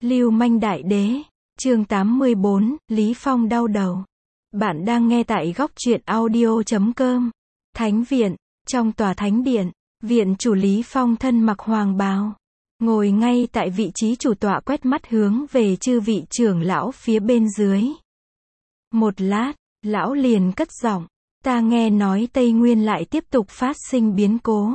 Lưu manh đại đế, chương 84, Lý Phong đau đầu. Bạn đang nghe tại góc truyện audio.com. Thánh viện, trong tòa thánh điện, viện chủ Lý Phong thân mặc hoàng bào, ngồi ngay tại vị trí chủ tọa quét mắt hướng về chư vị trưởng lão phía bên dưới. Một lát, lão liền cất giọng, ta nghe nói Tây Nguyên lại tiếp tục phát sinh biến cố.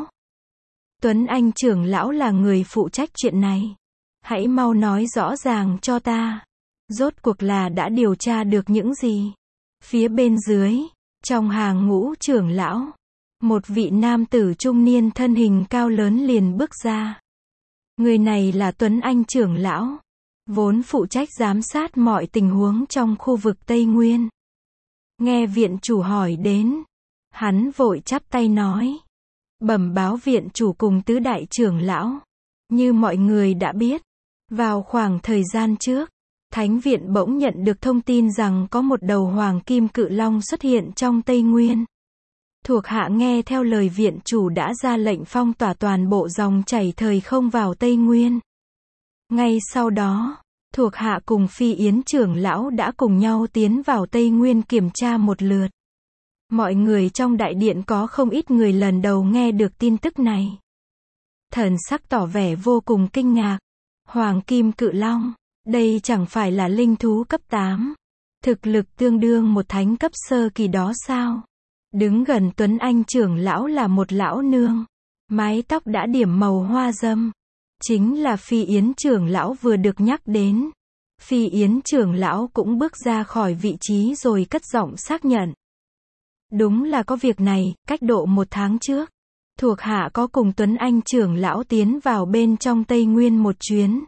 Tuấn Anh trưởng lão là người phụ trách chuyện này. Hãy mau nói rõ ràng cho ta. Rốt cuộc là đã điều tra được những gì? Phía bên dưới, trong hàng ngũ trưởng lão, một vị nam tử trung niên thân hình cao lớn liền bước ra. Người này là Tuấn Anh trưởng lão, vốn phụ trách giám sát mọi tình huống trong khu vực Tây Nguyên. Nghe viện chủ hỏi đến, hắn vội chắp tay nói, bẩm báo viện chủ cùng tứ đại trưởng lão. Như mọi người đã biết, vào khoảng thời gian trước, Thánh viện bỗng nhận được thông tin rằng có một đầu hoàng kim cự long xuất hiện trong Tây Nguyên. Thuộc hạ nghe theo lời viện chủ đã ra lệnh phong tỏa toàn bộ dòng chảy thời không vào Tây Nguyên. Ngay sau đó, thuộc hạ cùng Phi Yến trưởng lão đã cùng nhau tiến vào Tây Nguyên kiểm tra một lượt. Mọi người trong đại điện có không ít người lần đầu nghe được tin tức này. Thần sắc tỏ vẻ vô cùng kinh ngạc. Hoàng kim cự long, đây chẳng phải là linh thú cấp 8. Thực lực tương đương một thánh cấp sơ kỳ đó sao? Đứng gần Tuấn Anh trưởng lão là một lão nương. Mái tóc đã điểm màu hoa dâm. Chính là Phi Yến trưởng lão vừa được nhắc đến. Phi Yến trưởng lão cũng bước ra khỏi vị trí rồi cất giọng xác nhận. Đúng là có việc này, cách độ 1 tháng trước. Thuộc hạ có cùng Tuấn Anh trưởng lão tiến vào bên trong Tây Nguyên một chuyến.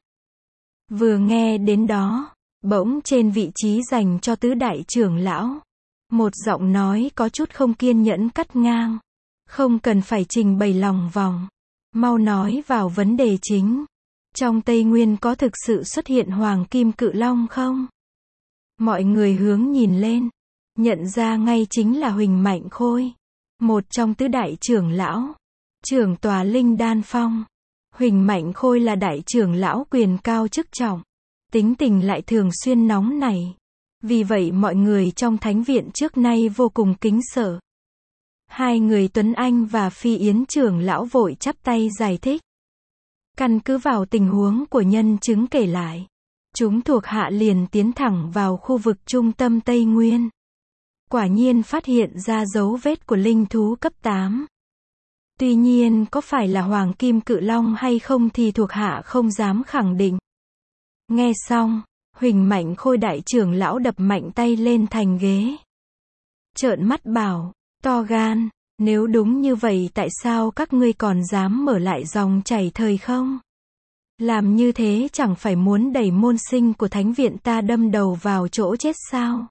Vừa nghe đến đó, bỗng trên vị trí dành cho tứ đại trưởng lão, một giọng nói có chút không kiên nhẫn cắt ngang. Không cần phải trình bày lòng vòng. Mau nói vào vấn đề chính. Trong Tây Nguyên có thực sự xuất hiện hoàng kim cự long không? Mọi người hướng nhìn lên, nhận ra ngay chính là Huỳnh Mạnh Khôi, một trong tứ đại trưởng lão, trưởng tòa Linh Đan Phong. Huỳnh Mạnh Khôi là đại trưởng lão quyền cao chức trọng, tính tình lại thường xuyên nóng nảy. Vì vậy mọi người trong thánh viện trước nay vô cùng kính sợ. Hai người Tuấn Anh và Phi Yến trưởng lão vội chắp tay giải thích. Căn cứ vào tình huống của nhân chứng kể lại, chúng thuộc hạ liền tiến thẳng vào khu vực trung tâm Tây Nguyên. Quả nhiên phát hiện ra dấu vết của linh thú cấp 8. Tuy nhiên có phải là hoàng kim cự long hay không thì thuộc hạ không dám khẳng định. Nghe xong, Huỳnh Mạnh Khôi đại trưởng lão đập mạnh tay lên thành ghế. Trợn mắt bảo, to gan, nếu đúng như vậy tại sao các ngươi còn dám mở lại dòng chảy thời không? Làm như thế chẳng phải muốn đẩy môn sinh của thánh viện ta đâm đầu vào chỗ chết sao?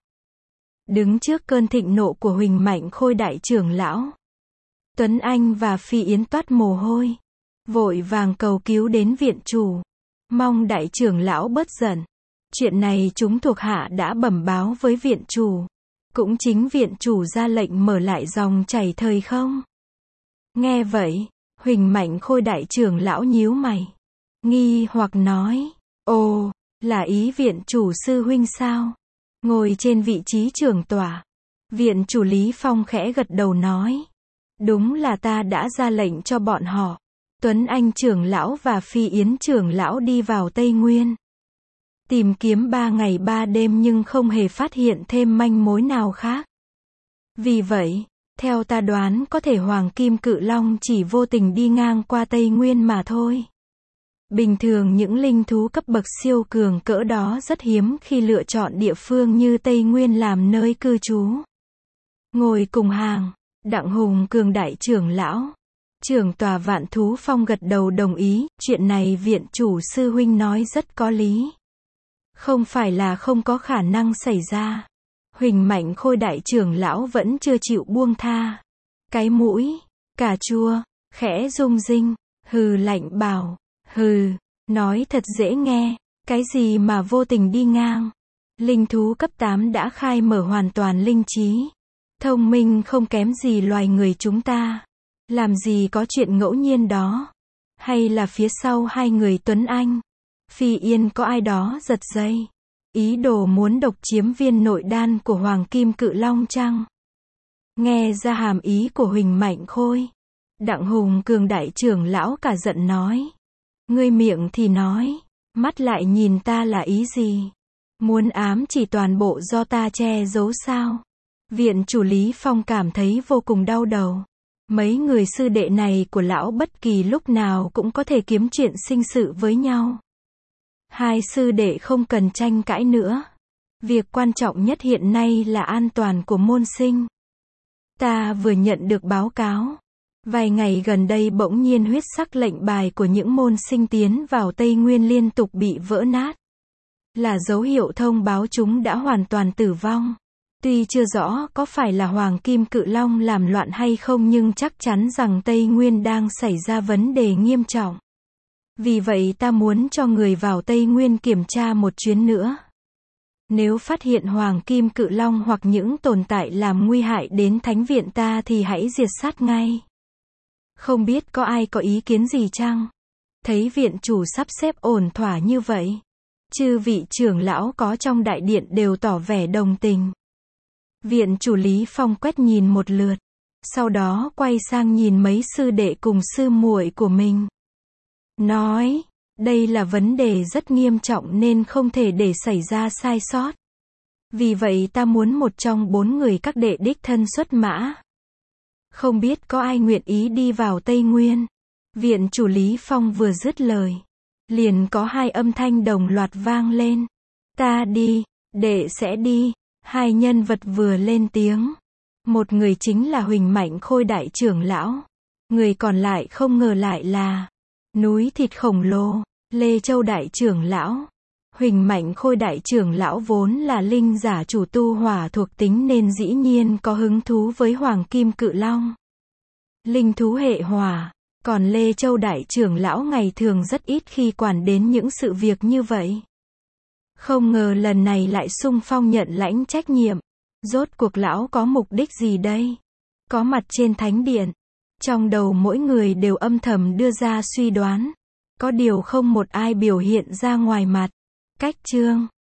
Đứng trước cơn thịnh nộ của Huỳnh Mạnh Khôi đại trưởng lão, Tuấn Anh và Phi Yến toát mồ hôi, vội vàng cầu cứu đến viện chủ, mong đại trưởng lão bớt giận. Chuyện này chúng thuộc hạ đã bẩm báo với viện chủ, cũng chính viện chủ ra lệnh mở lại dòng chảy thời không. Nghe vậy, Huỳnh Mạnh Khôi đại trưởng lão nhíu mày, nghi hoặc nói, ồ, là ý viện chủ sư huynh sao? Ngồi trên vị trí trưởng tòa, viện chủ Lý Phong khẽ gật đầu nói, đúng là ta đã ra lệnh cho bọn họ, Tuấn Anh trưởng lão và Phi Yến trưởng lão đi vào Tây Nguyên. Tìm kiếm 3 ngày 3 đêm nhưng không hề phát hiện thêm manh mối nào khác. Vì vậy, theo ta đoán có thể hoàng kim cự long chỉ vô tình đi ngang qua Tây Nguyên mà thôi. Bình thường những linh thú cấp bậc siêu cường cỡ đó rất hiếm khi lựa chọn địa phương như Tây Nguyên làm nơi cư trú. Ngồi cùng hàng, Đặng Hùng Cường đại trưởng lão, trưởng tòa Vạn Thú Phong gật đầu đồng ý, chuyện này viện chủ sư huynh nói rất có lý. Không phải là không có khả năng xảy ra. Huỳnh Mạnh Khôi đại trưởng lão vẫn chưa chịu buông tha. Cái mũi, cà chua, khẽ rung rinh, hừ lạnh bảo, hừ, nói thật dễ nghe, cái gì mà vô tình đi ngang. Linh thú cấp 8 đã khai mở hoàn toàn linh trí. Thông minh không kém gì loài người chúng ta. Làm gì có chuyện ngẫu nhiên đó. Hay là phía sau hai người Tuấn Anh, Phi yên có ai đó giật dây. Ý đồ muốn độc chiếm viên nội đan của Hoàng Kim Cự Long chăng? Nghe ra hàm ý của Huỳnh Mạnh Khôi. Đặng Hùng Cường đại trưởng lão cả giận nói. Ngươi miệng thì nói, mắt lại nhìn ta là ý gì? Muốn ám chỉ toàn bộ do ta che giấu sao? Viện chủ Lý Phong cảm thấy vô cùng đau đầu. Mấy người sư đệ này của lão bất kỳ lúc nào cũng có thể kiếm chuyện sinh sự với nhau. Hai sư đệ không cần tranh cãi nữa. Việc quan trọng nhất hiện nay là an toàn của môn sinh. Ta vừa nhận được báo cáo. Vài ngày gần đây bỗng nhiên huyết sắc lệnh bài của những môn sinh tiến vào Tây Nguyên liên tục bị vỡ nát. Là dấu hiệu thông báo chúng đã hoàn toàn tử vong. Tuy chưa rõ có phải là Hoàng Kim Cự Long làm loạn hay không nhưng chắc chắn rằng Tây Nguyên đang xảy ra vấn đề nghiêm trọng. Vì vậy ta muốn cho người vào Tây Nguyên kiểm tra một chuyến nữa. Nếu phát hiện Hoàng Kim Cự Long hoặc những tồn tại làm nguy hại đến thánh viện ta thì hãy diệt sát ngay. Không biết có ai có ý kiến gì chăng? Thấy viện chủ sắp xếp ổn thỏa như vậy. Chư vị trưởng lão có trong đại điện đều tỏ vẻ đồng tình. Viện chủ Lý Phong quét nhìn một lượt. Sau đó quay sang nhìn mấy sư đệ cùng sư muội của mình. Nói, đây là vấn đề rất nghiêm trọng nên không thể để xảy ra sai sót. Vì vậy ta muốn một trong 4 người các đệ đích thân xuất mã. Không biết có ai nguyện ý đi vào Tây Nguyên. Viện chủ Lý Phong vừa dứt lời. Liền có 2 âm thanh đồng loạt vang lên. Ta đi, đệ sẽ đi. 2 nhân vật vừa lên tiếng. Một người chính là Huỳnh Mạnh Khôi đại trưởng lão. Người còn lại không ngờ lại là núi thịt khổng lồ, Lê Châu đại trưởng lão. Huỳnh Mạnh Khôi đại trưởng lão vốn là linh giả chủ tu hỏa thuộc tính nên dĩ nhiên có hứng thú với Hoàng Kim Cự Long. Linh thú hệ hỏa. Còn Lê Châu đại trưởng lão ngày thường rất ít khi quản đến những sự việc như vậy. Không ngờ lần này lại xung phong nhận lãnh trách nhiệm. Rốt cuộc lão có mục đích gì đây? Có mặt trên thánh điện. Trong đầu mỗi người đều âm thầm đưa ra suy đoán. Có điều không một ai biểu hiện ra ngoài mặt. Cách chương